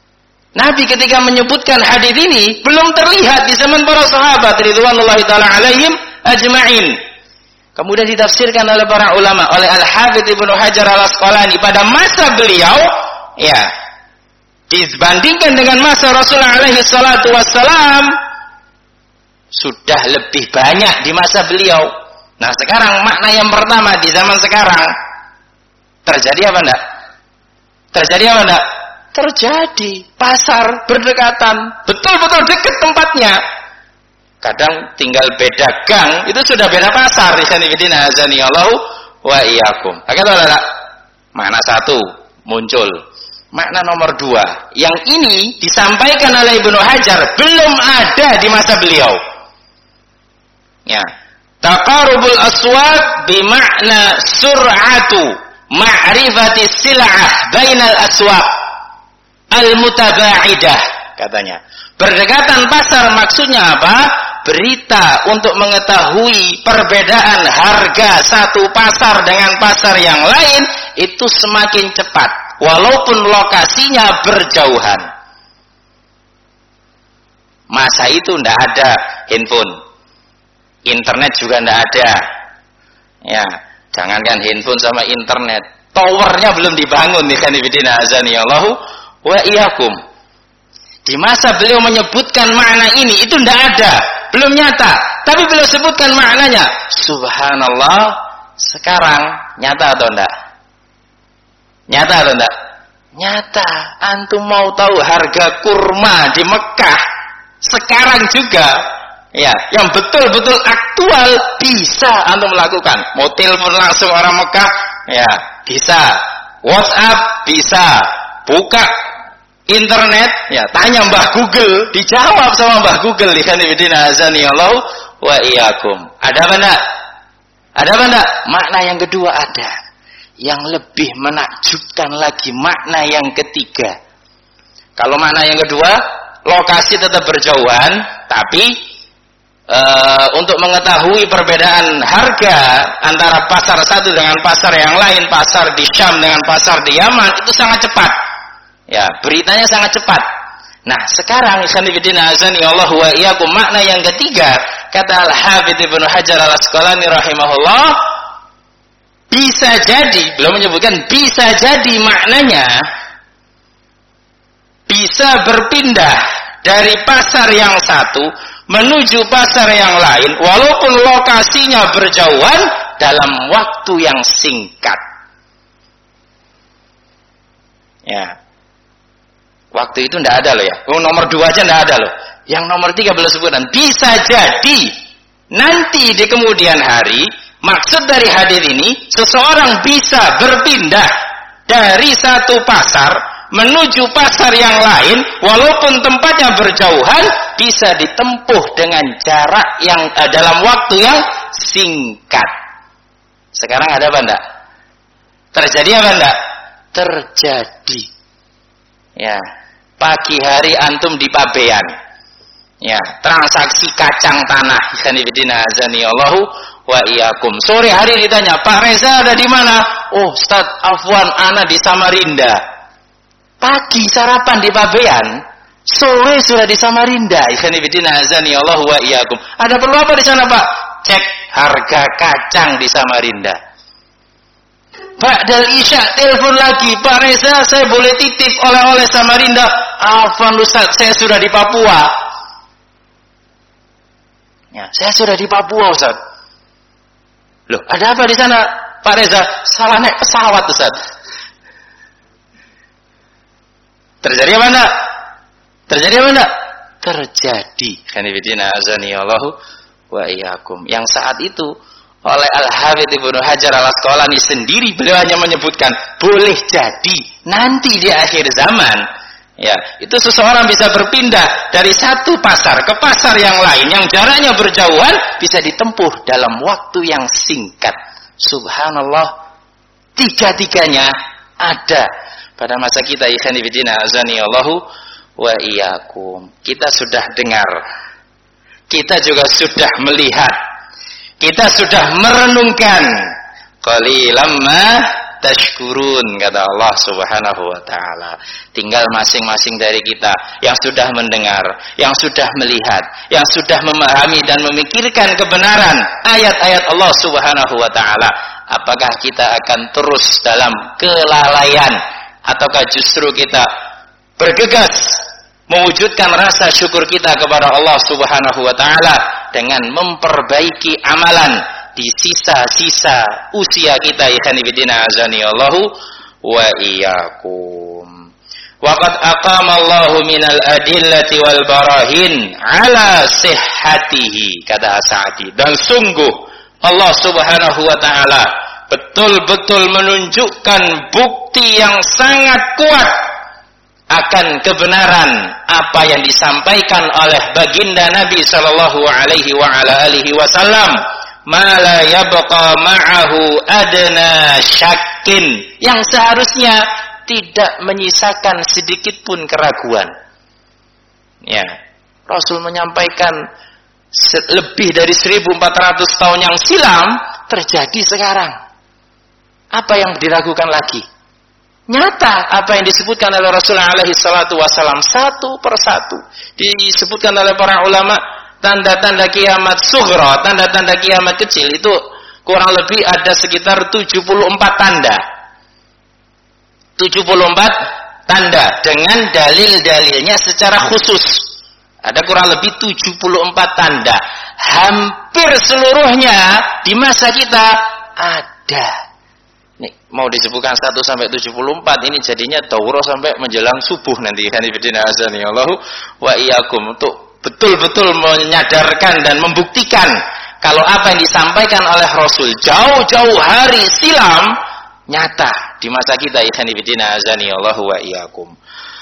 Nabi ketika menyebutkan hadis ini belum terlihat di zaman para sahabat ridwanullahi taala alaihim ajma'in. Kemudian ditafsirkan oleh para ulama, oleh Al-Hafidz Ibnu Hajar Al-Asqalani pada masa beliau, ya, dibandingkan dengan masa Rasulullah alaihi salatu wassalam sudah lebih banyak di masa beliau. Nah, sekarang makna yang pertama di zaman sekarang terjadi apa enggak? Terjadi apa enggak? Terjadi pasar berdekatan, betul-betul dekat tempatnya. Kadang tinggal beda gang, itu sudah beda pasar. Ikhwanifidina azanillahu wa iyyakum. Akan tahu makna satu muncul. Makna nomor dua, yang ini disampaikan oleh Ibnu Hajar belum ada di masa beliau. Ya, taqarubul aswaq bimakna sur'atu ma'rifati sil'ah bainal aswaq al-mutaba'idah, katanya. Berdekatan pasar maksudnya apa? Berita untuk mengetahui perbedaan harga satu pasar dengan pasar yang lain itu semakin cepat walaupun lokasinya berjauhan. Masa itu tidak ada handphone, internet juga tidak ada. Ya, jangankan handphone sama internet, towernya belum dibangun. Ikhwanifidina azanillahu wa iyyakum. Di masa beliau menyebutkan makna ini itu tidak ada, belum nyata, tapi beliau sebutkan maknanya. Subhanallah, sekarang nyata atau enggak? Nyata atau enggak? Nyata. Antum mau tahu harga kurma di Mekah sekarang juga, ya, yang betul-betul aktual bisa antum lakukan. Mau telepon langsung orang Mekah, ya, bisa. WhatsApp bisa. Buka internet, ya, tanya Mbah Google, dijawab sama Mbah Google. Ikhwanifidina azanillahu wa iyyakum. Ada apa enggak? Ada apa enggak? Makna yang kedua ada. Yang lebih menakjubkan lagi makna yang ketiga. Kalau makna yang kedua, lokasi tetap berjauhan, tapi e, untuk mengetahui perbedaan harga antara pasar satu dengan pasar yang lain, pasar di Syam dengan pasar di Yaman, itu sangat cepat. Ya, beritanya sangat cepat. Nah, sekarang ikhwanifidina azanillahu wa iyyakum, makna yang ketiga, kata Al-Hafidz Ibnu Hajar Al-Asqalani rahimahullah, bisa jadi, belum menyebutkan, bisa jadi maknanya bisa berpindah dari pasar yang satu menuju pasar yang lain walaupun lokasinya berjauhan dalam waktu yang singkat. Ya. Waktu itu tidak ada loh ya. Oh, nomor dua aja tidak ada loh. Yang nomor tiga belum sebutkan. Bisa jadi nanti di kemudian hari, maksud dari hadis ini, seseorang bisa berpindah dari satu pasar menuju pasar yang lain walaupun tempatnya berjauhan, bisa ditempuh dengan jarak yang eh, dalam waktu yang singkat. Sekarang ada apa enggak? Terjadi apa enggak? Terjadi. Ya, pagi hari antum di Pabean, ya, transaksi kacang tanah. Ikhwanifidina azanillahu wa iyyakum. Sore hari ditanya, Pak Reza ada di mana? Oh, Ustaz Afwan, ana di Samarinda. Pagi sarapan di Pabean, sore sudah di Samarinda. Ikhwanifidina azanillahu wa iyyakum. Ada perlu apa di sana, Pak? Cek harga kacang di Samarinda. Pak Dal Isya telepon lagi, Pak Reza saya boleh titip oleh-oleh Samarinda? Afwan Ustaz, saya sudah di Papua. Ya, saya sudah di Papua Ustaz. Loh, ada apa di sana Pak Reza? Salah naik pesawat Ustaz. Terjadi apa enggak? Terjadi apa enggak? Terjadi. Kanibidina azanillahu wa iyyakum. Yang saat itu oleh Al-Hafidz Ibnu Hajar Al-Asqalani sendiri beliau hanya menyebutkan boleh jadi nanti di akhir zaman, ya, itu seseorang bisa berpindah dari satu pasar ke pasar yang lain yang jaraknya berjauhan, bisa ditempuh dalam waktu yang singkat. Subhanallah, tiga-tiganya ada pada masa kita. Ikhwanifidina azanillahu wa iyyakum. Kita sudah dengar, kita juga sudah melihat, kita sudah merenungkan. Qalilam ma tashkurun, kata Allah Subhanahu wa taala. Tinggal masing-masing dari kita yang sudah mendengar, yang sudah melihat, yang sudah memahami dan memikirkan kebenaran ayat-ayat Allah Subhanahu wa taala, apakah kita akan terus dalam kelalaian ataukah justru kita bergegas mewujudkan rasa syukur kita kepada Allah Subhanahu wa taala dengan memperbaiki amalan di sisa-sisa usia kita. Ikhwani fillah azani Allahu wa iyyakum. Wa qad aqama Allahu minal adillati wal barahin ala sihhatihi, kata Sa'di, dan sungguh Allah Subhanahu wa taala betul-betul menunjukkan bukti yang sangat kuat akan kebenaran apa yang disampaikan oleh baginda Nabi sallallahu alaihi wa ala alihi wasallam, ma la yabqa ma'ahu adna syakkin, yang seharusnya tidak menyisakan sedikit pun keraguan. Ya, Rasul menyampaikan lebih dari seribu empat ratus tahun yang silam terjadi sekarang. Apa yang diragukan lagi? Nyata apa yang disebutkan oleh Rasulullah alaihi salatu wasallam satu persatu disebutkan oleh para ulama. Tanda-tanda kiamat sughra, tanda-tanda kiamat kecil itu kurang lebih ada sekitar tujuh puluh empat tanda. tujuh puluh empat tanda dengan dalil-dalilnya secara khusus. Ada kurang lebih tujuh puluh empat tanda. Hampir seluruhnya di masa kita ada. Nih, mau disebutkan satu sampai tujuh puluh empat, ini jadinya daurah sampai menjelang subuh nanti. Hanifidina azani Allahu wa iyyakum, untuk betul-betul menyadarkan dan membuktikan kalau apa yang disampaikan oleh Rasul jauh-jauh hari silam nyata di masa kita. Hanifidina azani Allahu wa iyyakum.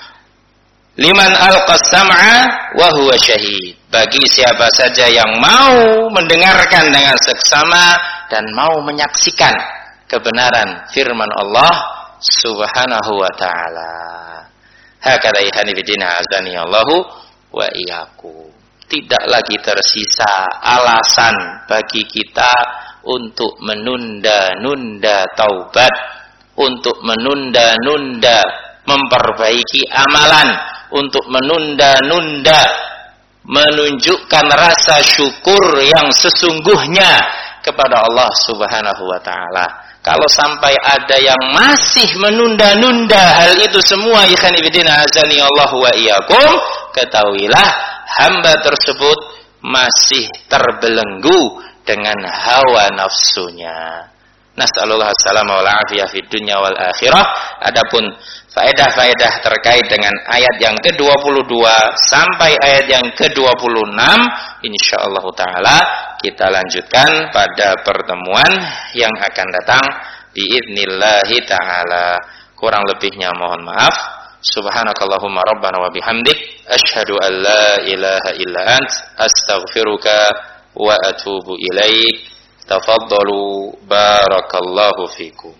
Liman alqas sam'a wa huwa syahid, bagi siapa saja yang mau mendengarkan dengan seksama dan mau menyaksikan kebenaran firman Allah Subhanahu wa taala. Hakadha ikhwanifidina azani Allahu wa iyyakum. Tidak lagi tersisa alasan bagi kita untuk menunda-nunda taubat, untuk menunda-nunda memperbaiki amalan, untuk menunda-nunda menunjukkan rasa syukur yang sesungguhnya kepada Allah Subhanahu wa taala. Kalau sampai ada yang masih menunda-nunda hal itu semua, ikhwani fillah azani Allah wa iyyakum, ketahuilah hamba tersebut masih terbelenggu dengan hawa nafsunya. Nas'alullah as-salama wal afiyah fid dunya wal akhirah. Adapun faedah-faedah terkait dengan ayat yang ke dua puluh dua sampai ayat yang ke dua puluh enam insyaallah taala kita lanjutkan pada pertemuan yang akan datang biidznillah taala. Kurang lebihnya mohon maaf. Subhanakallahumma rabbana wa bihamdik asyhadu an la ilaha illa ant astaghfiruka wa atubu ilaik. Tafaddalu barakallahu fikum.